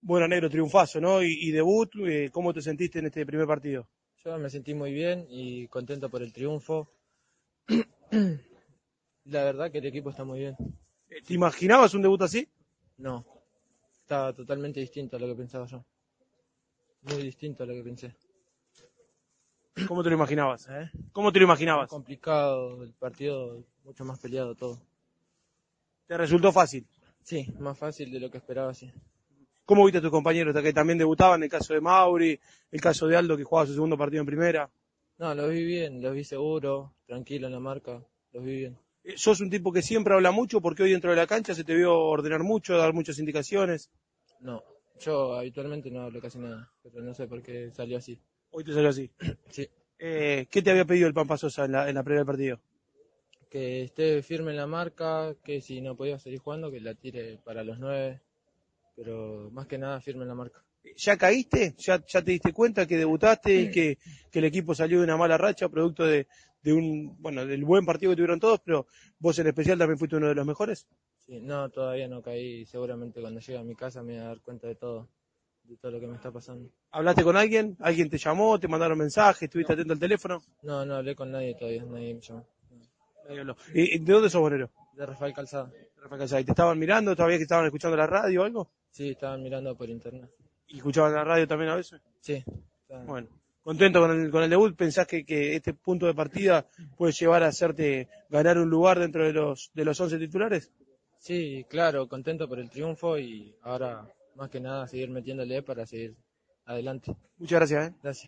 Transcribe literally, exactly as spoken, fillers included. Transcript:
Bueno, negro, triunfazo, ¿no? Y, y debut, eh, ¿cómo te sentiste en este primer partido? Yo me sentí muy bien y contento por el triunfo. La verdad que el equipo está muy bien. Eh, ¿Te imaginabas un debut así? No, estaba totalmente distinto a lo que pensaba yo. Muy distinto a lo que pensé. ¿Cómo te lo imaginabas? ¿Eh? ¿Cómo te lo Más imaginabas? complicado, el partido mucho más peleado todo. ¿Te resultó fácil? Sí, más fácil de lo que esperaba, sí. ¿Cómo viste a tus compañeros que también debutaban? El caso de Mauri, el caso de Aldo que jugaba su segundo partido en primera. No, los vi bien, los vi seguro, tranquilo en la marca, los vi bien. Eh, ¿Sos un tipo que siempre habla mucho porque hoy dentro de la cancha se te vio ordenar mucho, dar muchas indicaciones? No, yo habitualmente no hablo casi nada, pero no sé por qué salió así. Hoy te salió así. Sí, Eh, ¿Qué te había pedido el Pampa Sosa en la, en la previa del partido? que esté firme en la marca, que si no podía seguir jugando, que la tire para los nueve, pero más que nada firme en la marca. ¿Ya caíste? ¿Ya, ya te diste cuenta que debutaste y que, que el equipo salió de una mala racha producto de, de un, bueno, del buen partido que tuvieron todos, pero vos en especial también fuiste uno de los mejores? Sí, no, todavía no caí, seguramente cuando llegue a mi casa me voy a dar cuenta de todo, de todo lo que me está pasando. ¿Hablaste con alguien? ¿Alguien te llamó? ¿Te mandaron mensajes? ¿Estuviste No, atento al teléfono? no, no hablé con nadie todavía, nadie me llamó. Nadie habló. ¿Y de dónde sos, Bonero? De Rafael Calzada. Rafael Casay. ¿Te estaban mirando? ¿Todavía que estaban escuchando la radio o algo? Sí, estaban mirando por internet. ¿Y escuchaban la radio también a veces? Sí, estaban- Bueno, contento con el, con el debut. ¿Pensás que, que este punto de partida puede llevar a hacerte ganar un lugar dentro de los de los once titulares? sí, claro, contento por el triunfo y ahora más que nada seguir metiéndole para seguir adelante. Muchas gracias, ¿eh? Gracias.